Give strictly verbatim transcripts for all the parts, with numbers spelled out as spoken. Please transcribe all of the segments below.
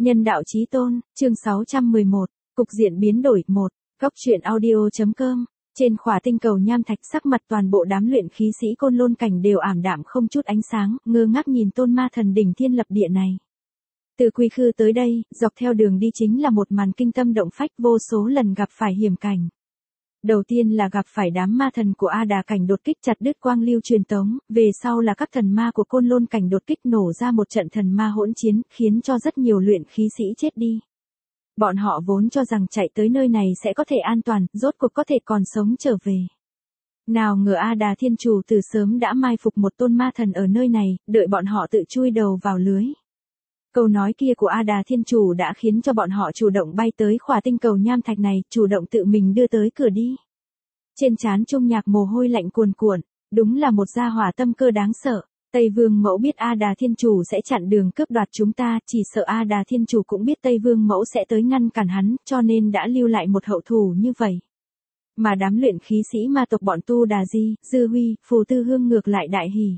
Nhân đạo chí tôn, chương sáu trăm mười một, cục diện biến đổi một, góc truyện audio.com. Trên khỏa tinh cầu nham thạch, sắc mặt toàn bộ đám luyện khí sĩ Côn Lôn cảnh đều ảm đạm không chút ánh sáng, ngơ ngác nhìn tôn ma thần đỉnh thiên lập địa này. Từ Quy Khư tới đây, dọc theo đường đi chính là một màn kinh tâm động phách, vô số lần gặp phải hiểm cảnh. Đầu tiên là gặp phải đám ma thần của A Đà cảnh đột kích chặt đứt quang lưu truyền tống, về sau là các thần ma của Côn Lôn cảnh đột kích nổ ra một trận thần ma hỗn chiến, khiến cho rất nhiều luyện khí sĩ chết đi. Bọn họ vốn cho rằng chạy tới nơi này sẽ có thể an toàn, rốt cuộc có thể còn sống trở về. Nào ngờ A Đà Thiên Chủ từ sớm đã mai phục một tôn ma thần ở nơi này, đợi bọn họ tự chui đầu vào lưới. Câu nói kia của A Đà Thiên Chủ đã khiến cho bọn họ chủ động bay tới khỏa tinh cầu nham thạch này, chủ động tự mình đưa tới cửa đi. Trên trán Trung Nhạc mồ hôi lạnh cuồn cuộn, đúng là một gia hỏa tâm cơ đáng sợ. Tây Vương Mẫu biết A Đà Thiên Chủ sẽ chặn đường cướp đoạt chúng ta, chỉ sợ A Đà Thiên Chủ cũng biết Tây Vương Mẫu sẽ tới ngăn cản hắn, cho nên đã lưu lại một hậu thủ như vậy. Mà đám luyện khí sĩ ma tộc bọn Tu Đà Di, Dư Huy, Phù Tư Hương ngược lại đại hỉ.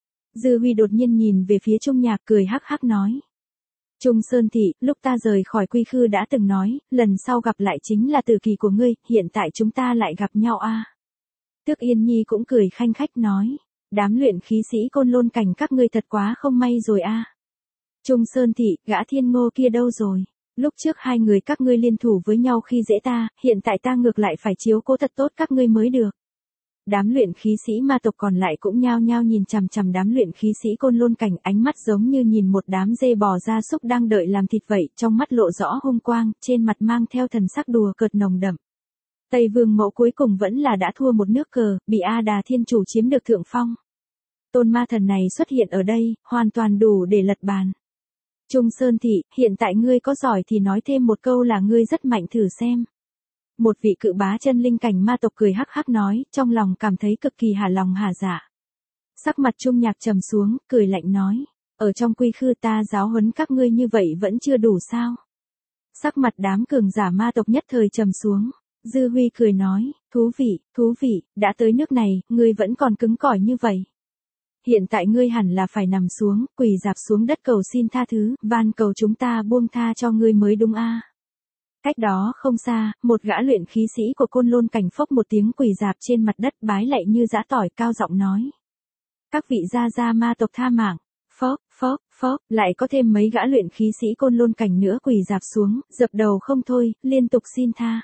Dư Huy đột nhiên nhìn về phía Trung Nhạc cười hắc hắc nói. Trung Sơn Thị, lúc ta rời khỏi Quy Khư đã từng nói, lần sau gặp lại chính là tử kỳ của ngươi, hiện tại chúng ta lại gặp nhau a. À. Tước Yên Nhi cũng cười khanh khách nói, đám luyện khí sĩ Côn Lôn cảnh các ngươi thật quá không may rồi a. À. Trung Sơn Thị, gã Thiên Ngô kia đâu rồi? Lúc trước hai người các ngươi liên thủ với nhau khi dễ ta, hiện tại ta ngược lại phải chiếu cố thật tốt các ngươi mới được. Đám luyện khí sĩ ma tộc còn lại cũng nhao nhao nhìn chằm chằm đám luyện khí sĩ Côn Lôn cảnh, ánh mắt giống như nhìn một đám dê bò gia súc đang đợi làm thịt vậy, trong mắt lộ rõ hung quang, trên mặt mang theo thần sắc đùa cợt nồng đậm. Tây Vương Mẫu cuối cùng vẫn là đã thua một nước cờ, bị A Đà Thiên Chủ chiếm được thượng phong. Tôn ma thần này xuất hiện ở đây, hoàn toàn đủ để lật bàn. Trung Sơn Thị, hiện tại ngươi có giỏi thì nói thêm một câu là ngươi rất mạnh thử xem. Một vị cự bá chân linh cảnh ma tộc cười hắc hắc nói, trong lòng cảm thấy cực kỳ hả lòng hả dạ. Sắc mặt Trung Nhạc trầm xuống, cười lạnh nói, ở trong Quy Khư ta giáo huấn các ngươi như vậy vẫn chưa đủ sao? Sắc mặt đám cường giả ma tộc nhất thời trầm xuống. Dư Huy cười nói, thú vị, thú vị, đã tới nước này, ngươi vẫn còn cứng cỏi như vậy. Hiện tại ngươi hẳn là phải nằm xuống, quỳ dạp xuống đất cầu xin tha thứ, van cầu chúng ta buông tha cho ngươi mới đúng a. À. Cách đó không xa, một gã luyện khí sĩ của Côn Lôn cảnh phốc một tiếng quỳ dạp trên mặt đất bái lạy như giã tỏi, cao giọng nói. Các vị gia gia ma tộc tha mạng, phốc, phốc, phốc, lại có thêm mấy gã luyện khí sĩ Côn Lôn cảnh nữa quỳ dạp xuống, dập đầu không thôi, liên tục xin tha.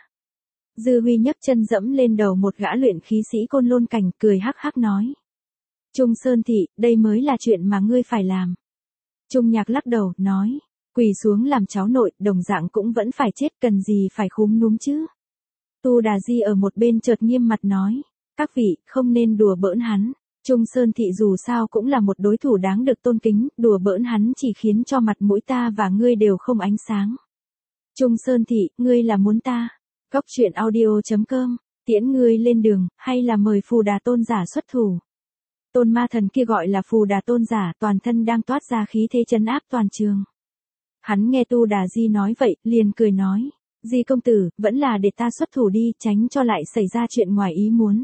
Dư Huy nhấc chân dẫm lên đầu một gã luyện khí sĩ Côn Lôn cảnh, cười hắc hắc nói. Trung Sơn Thị, đây mới là chuyện mà ngươi phải làm. Trung Nhạc lắc đầu, nói. Quỳ xuống làm cháu nội, đồng dạng cũng vẫn phải chết, cần gì phải khúm núm chứ. Tu Đà Di ở một bên chợt nghiêm mặt nói. Các vị, không nên đùa bỡn hắn. Trung Sơn Thị dù sao cũng là một đối thủ đáng được tôn kính, đùa bỡn hắn chỉ khiến cho mặt mũi ta và ngươi đều không ánh sáng. Trung Sơn Thị, ngươi là muốn ta. Góc truyện audio.com, tiễn ngươi lên đường, hay là mời Phù Đà Tôn giả xuất thủ. Tôn ma thần kia gọi là Phù Đà Tôn giả, toàn thân đang toát ra khí thế trấn áp toàn trường. Hắn nghe Tu Đà Di nói vậy, liền cười nói, Di công tử, vẫn là để ta xuất thủ đi, tránh cho lại xảy ra chuyện ngoài ý muốn.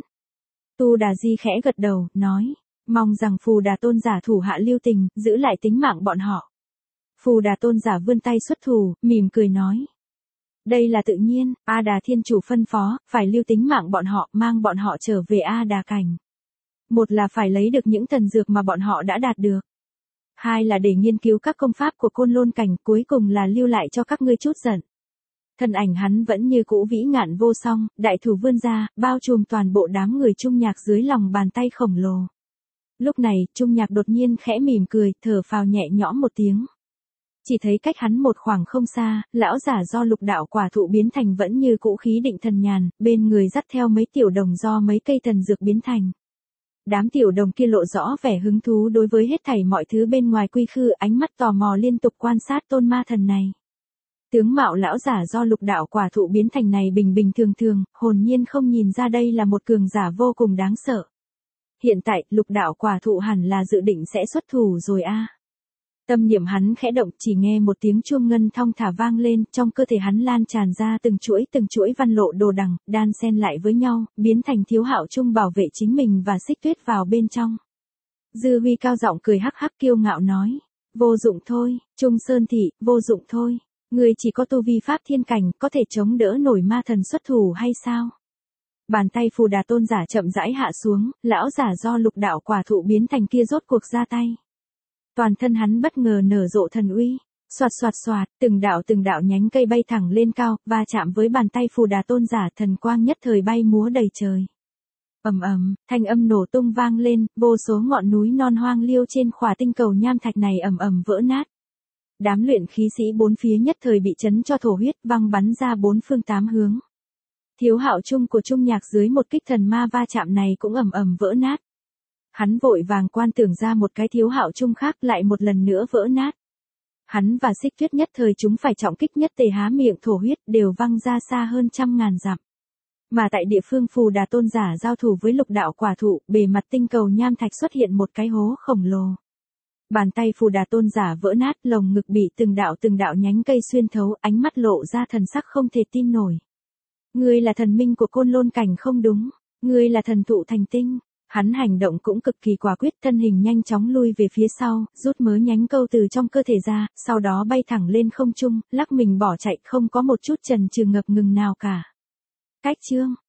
Tu Đà Di khẽ gật đầu, nói, mong rằng Phù Đà Tôn giả thủ hạ lưu tình, giữ lại tính mạng bọn họ. Phù Đà Tôn giả vươn tay xuất thủ, mỉm cười nói. Đây là tự nhiên, A Đà Thiên Chủ phân phó, phải lưu tính mạng bọn họ, mang bọn họ trở về A Đà cảnh. Một là phải lấy được những thần dược mà bọn họ đã đạt được. Hai là để nghiên cứu các công pháp của Côn Lôn cảnh, cuối cùng là lưu lại cho các ngươi chút giận. Thân ảnh hắn vẫn như cũ vĩ ngạn vô song, đại thủ vươn ra, bao trùm toàn bộ đám người Trung Nhạc dưới lòng bàn tay khổng lồ. Lúc này, Trung Nhạc đột nhiên khẽ mỉm cười, thở phào nhẹ nhõm một tiếng. Chỉ thấy cách hắn một khoảng không xa, lão giả do lục đạo quả thụ biến thành vẫn như cũ khí định thần nhàn, bên người dắt theo mấy tiểu đồng do mấy cây thần dược biến thành. Đám tiểu đồng kia lộ rõ vẻ hứng thú đối với hết thảy mọi thứ bên ngoài Quy Khư, ánh mắt tò mò liên tục quan sát tôn ma thần này. Tướng mạo lão giả do lục đạo quả thụ biến thành này bình bình thường thường, hồn nhiên không nhìn ra đây là một cường giả vô cùng đáng sợ. Hiện tại, lục đạo quả thụ hẳn là dự định sẽ xuất thủ rồi a. À. Tâm niệm hắn khẽ động, chỉ nghe một tiếng chuông ngân thong thả vang lên, trong cơ thể hắn lan tràn ra từng chuỗi từng chuỗi văn lộ đồ đằng, đan xen lại với nhau, biến thành Thiếu Hạo Trung bảo vệ chính mình và Xích Tuyết vào bên trong. Dư Huy cao giọng cười hắc hắc kiêu ngạo nói, Vô dụng thôi, Trung Sơn Thị, vô dụng thôi. Ngươi chỉ có tu vi pháp thiên cảnh, có thể chống đỡ nổi ma thần xuất thủ hay sao? Bàn tay Phù Đà Tôn giả chậm rãi hạ xuống, lão giả do lục đạo quả thụ biến thành kia rốt cuộc ra tay. Toàn thân hắn bất ngờ nở rộ thần uy, xoạt xoạt xoạt, từng đạo từng đạo nhánh cây bay thẳng lên cao, va chạm với bàn tay Phù Đà Tôn giả, thần quang nhất thời bay múa đầy trời. Ầm ầm, thanh âm nổ tung vang lên, vô số ngọn núi non hoang liêu trên khỏa tinh cầu nham thạch này ầm ầm vỡ nát. Đám luyện khí sĩ bốn phía nhất thời bị chấn cho thổ huyết, văng bắn ra bốn phương tám hướng. Thiếu Hạo Trung của Trung Nhạc dưới một kích thần ma va chạm này cũng ầm ầm vỡ nát. Hắn vội vàng quan tưởng ra một cái Thiếu Hạo Trung khác lại một lần nữa vỡ nát. Hắn và Xích Tuyết nhất thời chúng phải trọng kích, nhất tề há miệng thổ huyết, đều văng ra xa hơn trăm ngàn dặm. Mà tại địa phương Phù Đà Tôn giả giao thủ với lục đạo quả thụ, bề mặt tinh cầu nham thạch xuất hiện một cái hố khổng lồ. Bàn tay Phù Đà Tôn giả vỡ nát, lồng ngực bị từng đạo từng đạo nhánh cây xuyên thấu, ánh mắt lộ ra thần sắc không thể tin nổi. Ngươi là thần minh của Côn Lôn cảnh không đúng, ngươi là thần thụ thành tinh. Hắn hành động cũng cực kỳ quả quyết, thân hình nhanh chóng lui về phía sau, rút mớ nhánh câu từ trong cơ thể ra, sau đó bay thẳng lên không trung, lắc mình bỏ chạy, không có một chút chần chừ ngập ngừng nào cả. Cách chương